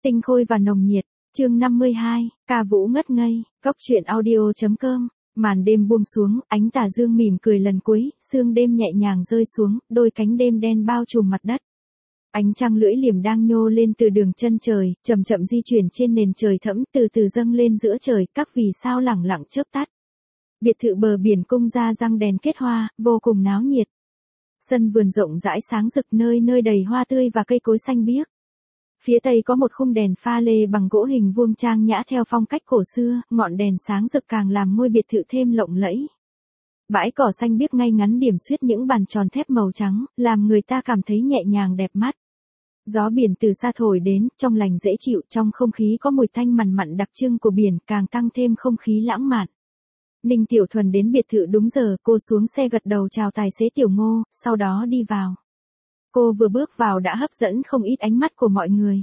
Tinh khôi và nồng nhiệt, chương 52, ca vũ ngất ngây, góc truyện audio.com. Màn đêm buông xuống, ánh tà dương mỉm cười lần cuối, sương đêm nhẹ nhàng rơi xuống, đôi cánh đêm đen bao trùm mặt đất. Ánh trăng lưỡi liềm đang nhô lên từ đường chân trời, chậm chậm di chuyển trên nền trời thẫm, từ từ dâng lên giữa trời, các vì sao lẳng lặng chớp tắt. Biệt thự bờ biển cung ra răng đèn kết hoa, vô cùng náo nhiệt. Sân vườn rộng rãi sáng rực, nơi nơi đầy hoa tươi và cây cối xanh biếc. Phía tây có một khung đèn pha lê bằng gỗ hình vuông trang nhã theo phong cách cổ xưa, ngọn đèn sáng rực càng làm ngôi biệt thự thêm lộng lẫy. Bãi cỏ xanh biếc ngay ngắn điểm xuyết những bàn tròn thép màu trắng, làm người ta cảm thấy nhẹ nhàng đẹp mắt. Gió biển từ xa thổi đến, trong lành dễ chịu, trong không khí có mùi thanh mặn mặn đặc trưng của biển, càng tăng thêm không khí lãng mạn. Ninh Tiểu Thuần đến biệt thự đúng giờ, cô xuống xe gật đầu chào tài xế Tiểu Ngô, sau đó đi vào. Cô vừa bước vào đã hấp dẫn không ít ánh mắt của mọi người.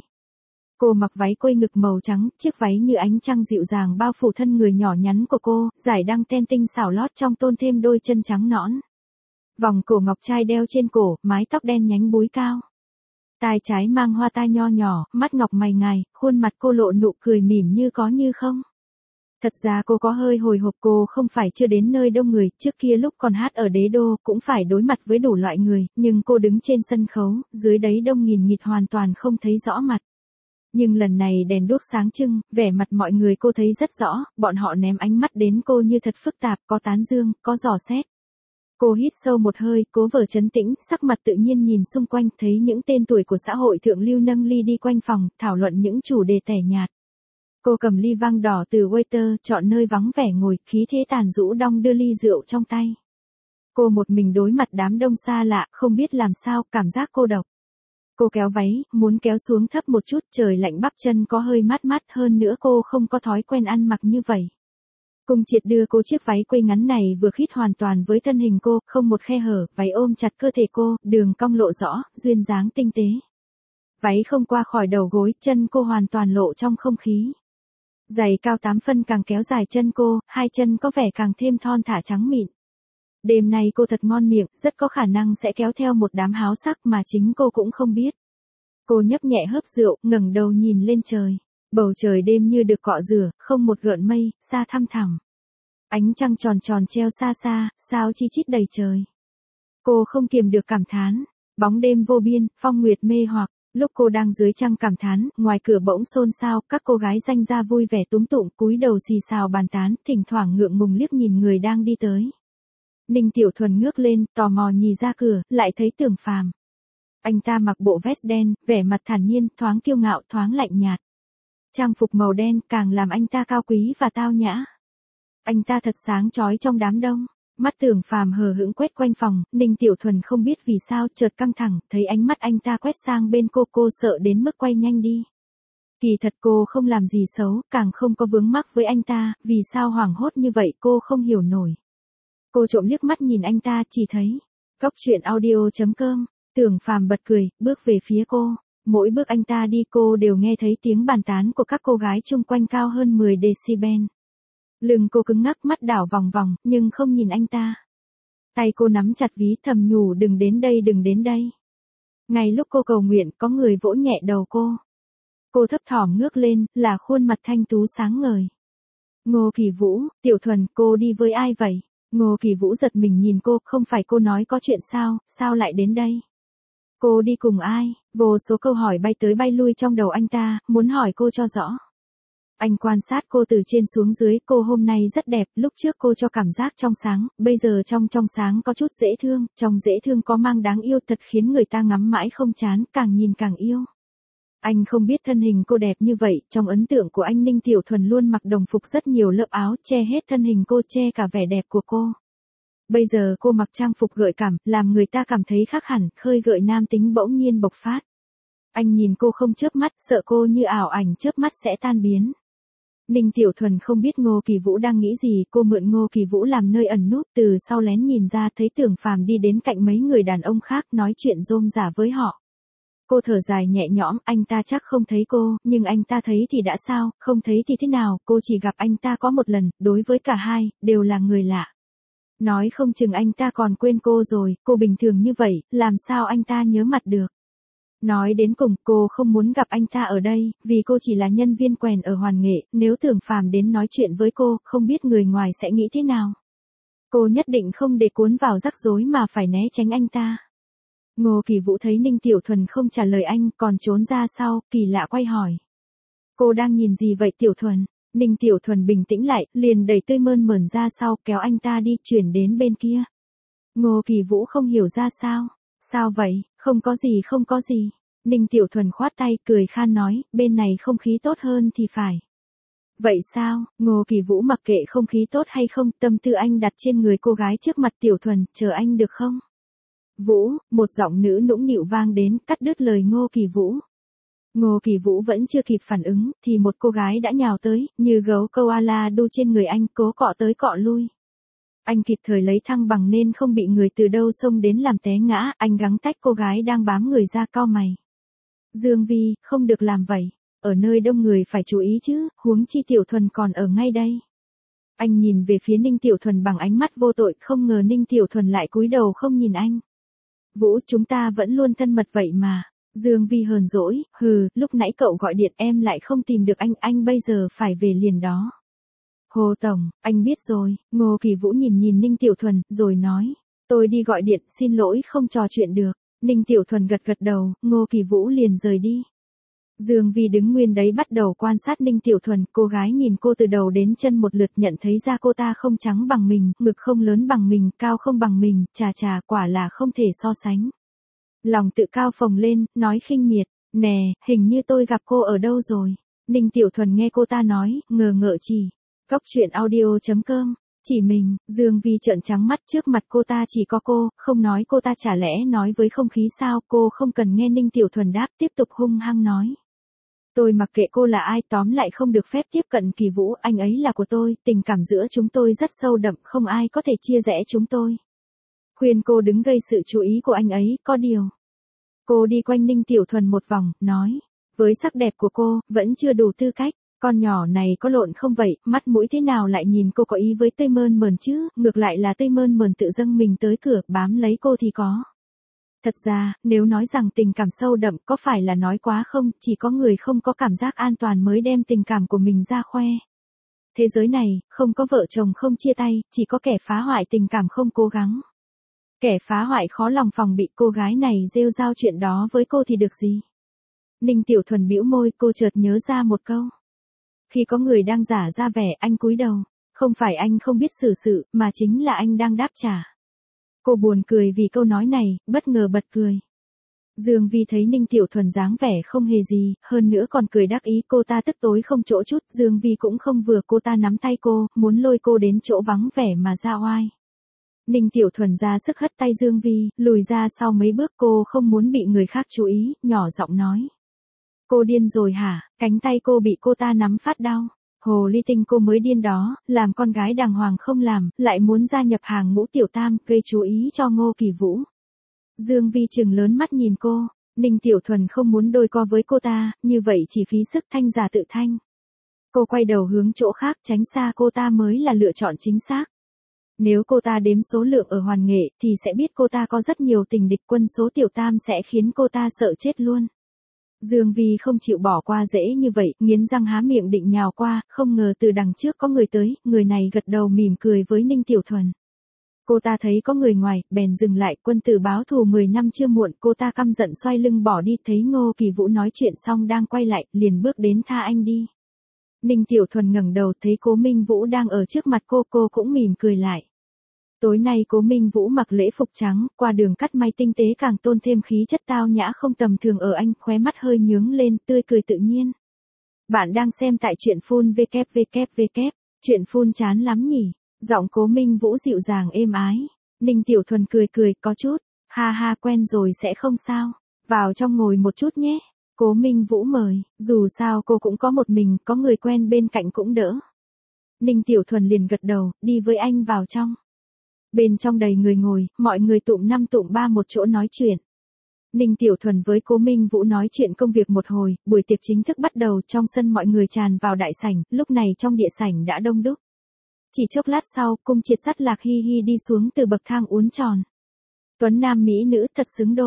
Cô mặc váy quây ngực màu trắng, chiếc váy như ánh trăng dịu dàng bao phủ thân người nhỏ nhắn của cô, dải đăng ten tinh xảo lót trong tôn thêm đôi chân trắng nõn. Vòng cổ ngọc trai đeo trên cổ, mái tóc đen nhánh búi cao. Tai trái mang hoa tai nho nhỏ, mắt ngọc mày ngài, khuôn mặt cô lộ nụ cười mỉm như có như không. Thật ra cô có hơi hồi hộp, cô không phải chưa đến nơi đông người, trước kia lúc còn hát ở Đế Đô cũng phải đối mặt với đủ loại người, nhưng cô đứng trên sân khấu, dưới đấy đông nghìn nghịt hoàn toàn không thấy rõ mặt. Nhưng lần này đèn đuốc sáng trưng, vẻ mặt mọi người cô thấy rất rõ, bọn họ ném ánh mắt đến cô như thật phức tạp, có tán dương, có dò xét. Cô hít sâu một hơi, cố vờ trấn tĩnh, sắc mặt tự nhiên nhìn xung quanh, thấy những tên tuổi của xã hội thượng lưu nâng ly đi quanh phòng, thảo luận những chủ đề tẻ nhạt. Cô cầm ly vang đỏ từ waiter, chọn nơi vắng vẻ ngồi, khí thế tàn rũ đong đưa ly rượu trong tay. Cô một mình đối mặt đám đông xa lạ, không biết làm sao, cảm giác cô độc. Cô kéo váy, muốn kéo xuống thấp một chút, trời lạnh bắp chân có hơi mát mát, hơn nữa cô không có thói quen ăn mặc như vậy. Cung Triệt đưa cô chiếc váy quây ngắn này vừa khít hoàn toàn với thân hình cô, không một khe hở, váy ôm chặt cơ thể cô, đường cong lộ rõ, duyên dáng tinh tế. Váy không qua khỏi đầu gối, chân cô hoàn toàn lộ trong không khí. Giày cao 8 phân càng kéo dài chân cô, hai chân có vẻ càng thêm thon thả trắng mịn. Đêm nay cô thật ngon miệng, rất có khả năng sẽ kéo theo một đám háo sắc mà chính cô cũng không biết. Cô nhấp nhẹ hớp rượu, ngẩng đầu nhìn lên trời. Bầu trời đêm như được cọ rửa, không một gợn mây, xa thăm thẳm. Ánh trăng tròn tròn treo xa xa, sao chi chít đầy trời. Cô không kiềm được cảm thán. Bóng đêm vô biên, phong nguyệt mê hoặc. Lúc cô đang dưới trăng cảm thán, ngoài cửa bỗng xôn xao, các cô gái danh gia vui vẻ túm tụm, cúi đầu xì xào bàn tán, thỉnh thoảng ngượng ngùng liếc nhìn người đang đi tới. Ninh Tiểu Thuần ngước lên, tò mò nhìn ra cửa, lại thấy Tưởng Phàm. Anh ta mặc bộ vest đen, vẻ mặt thản nhiên, thoáng kiêu ngạo, thoáng lạnh nhạt. Trang phục màu đen càng làm anh ta cao quý và tao nhã. Anh ta thật sáng chói trong đám đông. Mắt Tưởng Phàm hờ hững quét quanh phòng, Ninh Tiểu Thuần không biết vì sao chợt căng thẳng, thấy ánh mắt anh ta quét sang bên cô sợ đến mức quay nhanh đi. Kỳ thật cô không làm gì xấu, càng không có vướng mắc với anh ta, vì sao hoảng hốt như vậy cô không hiểu nổi. Cô trộm liếc mắt nhìn anh ta, chỉ thấy góc truyện audio.com. Tưởng Phàm bật cười, bước về phía cô. Mỗi bước anh ta đi cô đều nghe thấy tiếng bàn tán của các cô gái chung quanh cao hơn 10 decibel. Lưng cô cứng ngắc, mắt đảo vòng vòng, nhưng không nhìn anh ta. Tay cô nắm chặt ví, thầm nhủ đừng đến đây, đừng đến đây. Ngay lúc cô cầu nguyện, có người vỗ nhẹ đầu cô. Cô thấp thỏm ngước lên, là khuôn mặt thanh tú sáng ngời. Ngô Kỳ Vũ. Tiểu Thuần, cô đi với ai vậy? Ngô Kỳ Vũ giật mình nhìn cô, không phải cô nói có chuyện sao lại đến đây? Cô đi cùng ai? Vô số câu hỏi bay tới bay lui trong đầu anh ta, muốn hỏi cô cho rõ. Anh quan sát cô từ trên xuống dưới, cô hôm nay rất đẹp, lúc trước cô cho cảm giác trong sáng, bây giờ trong sáng có chút dễ thương, trong dễ thương có mang đáng yêu, thật khiến người ta ngắm mãi không chán, càng nhìn càng yêu. Anh không biết thân hình cô đẹp như vậy, trong ấn tượng của anh Ninh Tiểu Thuần luôn mặc đồng phục rất nhiều lớp áo, che hết thân hình cô, che cả vẻ đẹp của cô. Bây giờ cô mặc trang phục gợi cảm, làm người ta cảm thấy khác hẳn, khơi gợi nam tính bỗng nhiên bộc phát. Anh nhìn cô không chớp mắt, sợ cô như ảo ảnh chớp mắt sẽ tan biến. Ninh Tiểu Thuần không biết Ngô Kỳ Vũ đang nghĩ gì, cô mượn Ngô Kỳ Vũ làm nơi ẩn núp, từ sau lén nhìn ra thấy Tưởng Phàm đi đến cạnh mấy người đàn ông khác nói chuyện rôm rả với họ. Cô thở dài nhẹ nhõm, anh ta chắc không thấy cô, nhưng anh ta thấy thì đã sao, không thấy thì thế nào, cô chỉ gặp anh ta có một lần, đối với cả hai, đều là người lạ. Nói không chừng anh ta còn quên cô rồi, cô bình thường như vậy, làm sao anh ta nhớ mặt được. Nói đến cùng, cô không muốn gặp anh ta ở đây, vì cô chỉ là nhân viên quèn ở Hoàn Nghệ, nếu Tưởng Phàm đến nói chuyện với cô, không biết người ngoài sẽ nghĩ thế nào. Cô nhất định không để cuốn vào rắc rối mà phải né tránh anh ta. Ngô Kỳ Vũ thấy Ninh Tiểu Thuần không trả lời anh, còn trốn ra sau, kỳ lạ quay hỏi. Cô đang nhìn gì vậy Tiểu Thuần? Ninh Tiểu Thuần bình tĩnh lại, liền đẩy Tươi Mơn Mởn ra sau, kéo anh ta đi, chuyển đến bên kia. Ngô Kỳ Vũ không hiểu ra sao. Sao vậy, không có gì không có gì. Ninh Tiểu Thuần khoát tay, cười khan nói, bên này không khí tốt hơn thì phải. Vậy sao, Ngô Kỳ Vũ mặc kệ không khí tốt hay không, tâm tư anh đặt trên người cô gái trước mặt Tiểu Thuần, chờ anh được không? Vũ, một giọng nữ nũng nịu vang đến, cắt đứt lời Ngô Kỳ Vũ. Ngô Kỳ Vũ vẫn chưa kịp phản ứng, thì một cô gái đã nhào tới, như gấu koala đu trên người anh, cố cọ tới cọ lui. Anh kịp thời lấy thăng bằng nên không bị người từ đâu xông đến làm té ngã, anh gắng tách cô gái đang bám người ra, cau mày. Dương Vi, không được làm vậy, ở nơi đông người phải chú ý chứ, huống chi Tiểu Thuần còn ở ngay đây. Anh nhìn về phía Ninh Tiểu Thuần bằng ánh mắt vô tội, không ngờ Ninh Tiểu Thuần lại cúi đầu không nhìn anh. Vũ, chúng ta vẫn luôn thân mật vậy mà. Dương Vi hờn dỗi, lúc nãy cậu gọi điện em lại không tìm được anh bây giờ phải về liền đó. Hồ Tổng, anh biết rồi. Ngô Kỳ Vũ nhìn nhìn Ninh Tiểu Thuần, rồi nói. Tôi đi gọi điện, xin lỗi không trò chuyện được. Ninh Tiểu Thuần gật gật đầu, Ngô Kỳ Vũ liền rời đi. Dương Vi đứng nguyên đấy bắt đầu quan sát Ninh Tiểu Thuần, cô gái nhìn cô từ đầu đến chân một lượt, nhận thấy ra cô ta không trắng bằng mình, ngực không lớn bằng mình, cao không bằng mình, chà quả là không thể so sánh. Lòng tự cao phồng lên, nói khinh miệt, nè, hình như tôi gặp cô ở đâu rồi. Ninh Tiểu Thuần nghe cô ta nói, ngờ ngợ chỉ. Cóc truyện audio.com, chỉ mình, Dương Vi trợn trắng mắt, trước mặt cô ta chỉ có cô, không nói cô ta chả lẽ nói với không khí sao, cô không cần nghe. Ninh Tiểu Thuần đáp, tiếp tục hung hăng nói. Tôi mặc kệ cô là ai, tóm lại không được phép tiếp cận Kỳ Vũ, anh ấy là của tôi, tình cảm giữa chúng tôi rất sâu đậm, không ai có thể chia rẽ chúng tôi. Khuyên cô đứng gây sự chú ý của anh ấy, có điều. Cô đi quanh Ninh Tiểu Thuần một vòng, nói, với sắc đẹp của cô, vẫn chưa đủ tư cách. Con nhỏ này có lộn không vậy, mắt mũi thế nào lại nhìn cô có ý với Tươi Mơn Mởn chứ, ngược lại là Tươi Mơn Mởn tự dâng mình tới cửa, bám lấy cô thì có. Thật ra, nếu nói rằng tình cảm sâu đậm có phải là nói quá không, chỉ có người không có cảm giác an toàn mới đem tình cảm của mình ra khoe. Thế giới này, không có vợ chồng không chia tay, chỉ có kẻ phá hoại tình cảm không cố gắng. Kẻ phá hoại khó lòng phòng bị, cô gái này rêu rao chuyện đó với cô thì được gì. Ninh Tiểu Thuần bĩu môi, cô chợt nhớ ra một câu. Khi có người đang giả ra vẻ, anh cúi đầu, không phải anh không biết xử sự, mà chính là anh đang đáp trả. Cô buồn cười vì câu nói này, bất ngờ bật cười. Dương Vi thấy Ninh Tiểu Thuần dáng vẻ không hề gì, hơn nữa còn cười đắc ý, cô ta tức tối không chỗ chút, Dương Vi cũng không vừa, cô ta nắm tay cô, muốn lôi cô đến chỗ vắng vẻ mà ra oai. Ninh Tiểu Thuần ra sức hất tay Dương Vi, lùi ra sau mấy bước, cô không muốn bị người khác chú ý, nhỏ giọng nói. Cô điên rồi hả, cánh tay cô bị cô ta nắm phát đau. Hồ ly tinh, cô mới điên đó, làm con gái đàng hoàng không làm, lại muốn gia nhập hàng ngũ tiểu tam, gây chú ý cho Ngô Kỳ Vũ. Dương Vi trừng lớn mắt nhìn cô, Ninh Tiểu Thuần không muốn đôi co với cô ta, như vậy chỉ phí sức, thanh giả tự thanh. Cô quay đầu hướng chỗ khác, tránh xa cô ta mới là lựa chọn chính xác. Nếu cô ta đếm số lượng ở Hoàn Nghệ thì sẽ biết cô ta có rất nhiều tình địch, quân số tiểu tam sẽ khiến cô ta sợ chết luôn. Dương Vi không chịu bỏ qua dễ như vậy, nghiến răng há miệng định nhào qua, không ngờ từ đằng trước có người tới, người này gật đầu mỉm cười với Ninh Tiểu Thuần. Cô ta thấy có người ngoài, bèn dừng lại, quân tử báo thù 10 năm chưa muộn, cô ta căm giận xoay lưng bỏ đi, thấy Ngô Kỳ Vũ nói chuyện xong đang quay lại, liền bước đến tha anh đi. Ninh Tiểu Thuần ngẩng đầu thấy Cố Minh Vũ đang ở trước mặt cô cũng mỉm cười lại. Tối nay Cố Minh Vũ mặc lễ phục trắng, qua đường cắt may tinh tế càng tôn thêm khí chất tao nhã không tầm thường ở anh, khóe mắt hơi nhướng lên, tươi cười tự nhiên. Bạn đang xem tại truyện phun www. Truyện phun chán lắm nhỉ? Giọng Cố Minh Vũ dịu dàng êm ái. Ninh Tiểu Thuần cười có chút, ha quen rồi sẽ không sao. Vào trong ngồi một chút nhé. Cố Minh Vũ mời, dù sao cô cũng có một mình, có người quen bên cạnh cũng đỡ. Ninh Tiểu Thuần liền gật đầu, đi với anh vào trong. Bên trong đầy người ngồi, mọi người tụm 5 tụm 3 một chỗ nói chuyện. Ninh Tiểu Thuần với Cố Minh Vũ nói chuyện công việc một hồi, buổi tiệc chính thức bắt đầu, trong sân mọi người tràn vào đại sảnh, lúc này trong địa sảnh đã đông đúc. Chỉ chốc lát sau, Cung Triệt Sắt Lạc hi hi đi xuống từ bậc thang uốn tròn. Tuấn nam mỹ nữ thật xứng đôi.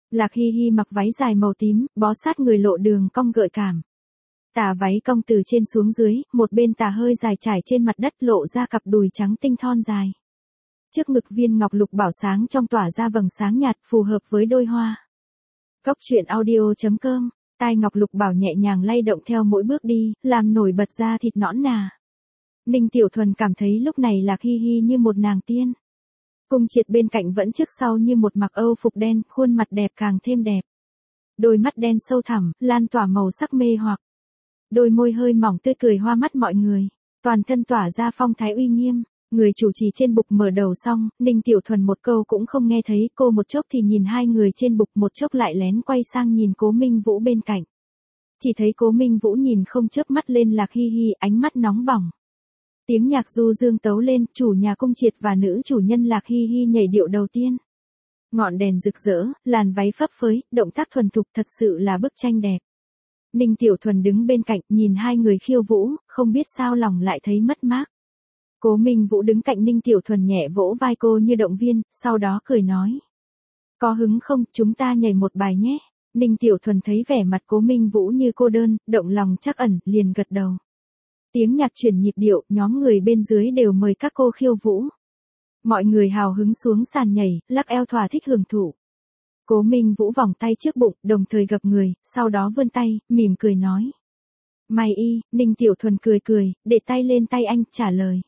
Lạc Hy Hy mặc váy dài màu tím, bó sát người lộ đường cong gợi cảm. Tà váy cong từ trên xuống dưới, một bên tà hơi dài trải trên mặt đất lộ ra cặp đùi trắng tinh thon dài. Trước ngực viên ngọc lục bảo sáng trong tỏa ra vầng sáng nhạt phù hợp với đôi hoa. Cốc truyện audio.com, tai ngọc lục bảo nhẹ nhàng lay động theo mỗi bước đi, làm nổi bật ra thịt nõn nà. Ninh Tiểu Thuần cảm thấy lúc này Lạc Hy Hy như một nàng tiên. Cung Triệt bên cạnh vẫn trước sau như một mặc âu phục đen, khuôn mặt đẹp càng thêm đẹp. Đôi mắt đen sâu thẳm, lan tỏa màu sắc mê hoặc. Đôi môi hơi mỏng tươi cười hoa mắt mọi người, toàn thân tỏa ra phong thái uy nghiêm. Người chủ trì trên bục mở đầu xong, Ninh Tiểu Thuần một câu cũng không nghe thấy, cô một chốc thì nhìn hai người trên bục, một chốc lại lén quay sang nhìn Cố Minh Vũ bên cạnh. Chỉ thấy Cố Minh Vũ nhìn không chớp mắt lên Lạc Hy Hy, ánh mắt nóng bỏng. Tiếng nhạc du dương tấu lên, chủ nhà Cung Triệt và nữ chủ nhân Lạc Hy Hy nhảy điệu đầu tiên. Ngọn đèn rực rỡ, làn váy phấp phới, động tác thuần thục, thật sự là bức tranh đẹp. Ninh Tiểu Thuần đứng bên cạnh, nhìn hai người khiêu vũ, không biết sao lòng lại thấy mất mát. Cố Minh Vũ đứng cạnh Ninh Tiểu Thuần nhẹ vỗ vai cô như động viên, sau đó cười nói. Có hứng không, chúng ta nhảy một bài nhé. Ninh Tiểu Thuần thấy vẻ mặt Cố Minh Vũ như cô đơn, động lòng trắc ẩn, liền gật đầu. Tiếng nhạc chuyển nhịp điệu, nhóm người bên dưới đều mời các cô khiêu vũ. Mọi người hào hứng xuống sàn nhảy, lắc eo thỏa thích hưởng thụ. Cố Minh Vũ vòng tay trước bụng, đồng thời gập người, sau đó vươn tay, mỉm cười nói. Mày y, Ninh Tiểu Thuần cười cười, để tay lên tay anh, trả lời.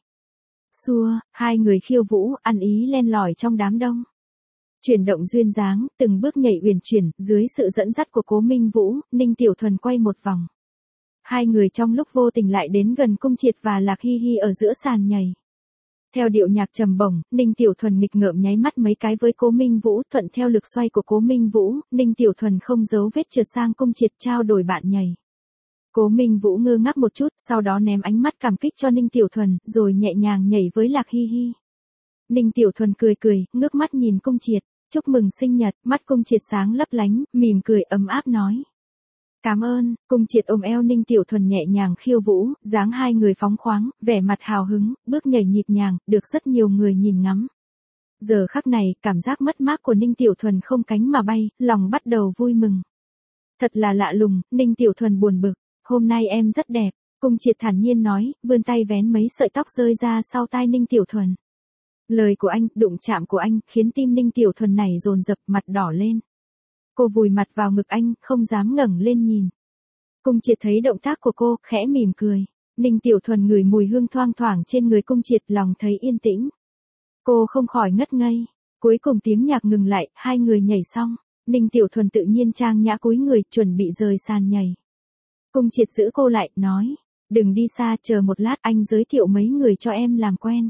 Xua, hai người khiêu vũ, ăn ý len lỏi trong đám đông. Chuyển động duyên dáng, từng bước nhảy uyển chuyển, dưới sự dẫn dắt của Cố Minh Vũ, Ninh Tiểu Thuần quay một vòng. Hai người trong lúc vô tình lại đến gần Cung Triệt và Lạc Hy Hy ở giữa sàn nhảy. Theo điệu nhạc trầm bổng, Ninh Tiểu Thuần nghịch ngợm nháy mắt mấy cái với Cố Minh Vũ, thuận theo lực xoay của Cố Minh Vũ, Ninh Tiểu Thuần không giấu vết trượt sang Cung Triệt trao đổi bạn nhảy. Cố Minh Vũ ngơ ngác một chút, sau đó ném ánh mắt cảm kích cho Ninh Tiểu Thuần, rồi nhẹ nhàng nhảy với Lạc Hy Hy. Ninh Tiểu Thuần cười cười, ngước mắt nhìn Cung Triệt, chúc mừng sinh nhật, mắt Cung Triệt sáng lấp lánh, mỉm cười ấm áp nói. Cảm ơn, Cung Triệt ôm eo Ninh Tiểu Thuần nhẹ nhàng khiêu vũ, dáng hai người phóng khoáng, vẻ mặt hào hứng, bước nhảy nhịp nhàng, được rất nhiều người nhìn ngắm. Giờ khắc này, cảm giác mất mát của Ninh Tiểu Thuần không cánh mà bay, lòng bắt đầu vui mừng. Thật là lạ lùng, Ninh Tiểu Thuần buồn bực, hôm nay em rất đẹp, Cung Triệt thản nhiên nói, vươn tay vén mấy sợi tóc rơi ra sau tai Ninh Tiểu Thuần. Lời của anh, đụng chạm của anh, khiến tim Ninh Tiểu Thuần này dồn dập, mặt đỏ lên. Cô vùi mặt vào ngực anh, không dám ngẩng lên nhìn. Cung Triệt thấy động tác của cô, khẽ mỉm cười. Ninh Tiểu Thuần ngửi mùi hương thoang thoảng trên người Cung Triệt, lòng thấy yên tĩnh. Cô không khỏi ngất ngây. Cuối cùng tiếng nhạc ngừng lại, hai người nhảy xong. Ninh Tiểu Thuần tự nhiên trang nhã cúi người, chuẩn bị rời sàn nhảy. Cung Triệt giữ cô lại, nói. Đừng đi xa, chờ một lát, anh giới thiệu mấy người cho em làm quen.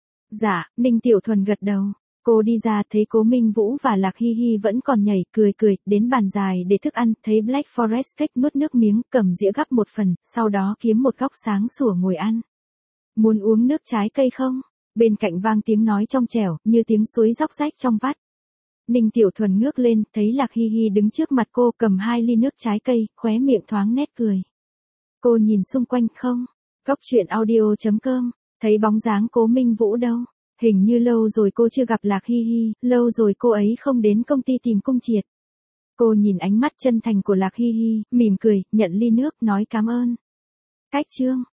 Dạ, Ninh Tiểu Thuần gật đầu. Cô đi ra thấy Cố Minh Vũ và Lạc Hy Hy vẫn còn nhảy, cười cười, đến bàn dài để thức ăn, thấy Black Forest Cake nuốt nước miếng, cầm dĩa gắp một phần, sau đó kiếm một góc sáng sủa ngồi ăn. Muốn uống nước trái cây không? Bên cạnh vang tiếng nói trong trẻo, như tiếng suối róc rách trong vắt. Ninh Tiểu Thuần ngước lên, thấy Lạc Hy Hy đứng trước mặt cô cầm 2 ly nước trái cây, khóe miệng thoáng nét cười. Cô nhìn xung quanh không? Cốc truyện audio.com, thấy bóng dáng Cố Minh Vũ đâu? Hình như lâu rồi cô chưa gặp Lạc Hy Hy, lâu rồi cô ấy không đến công ty tìm Cung Triệt. Cô nhìn ánh mắt chân thành của Lạc Hy Hy, mỉm cười, nhận ly nước, nói cảm ơn. Cách chương.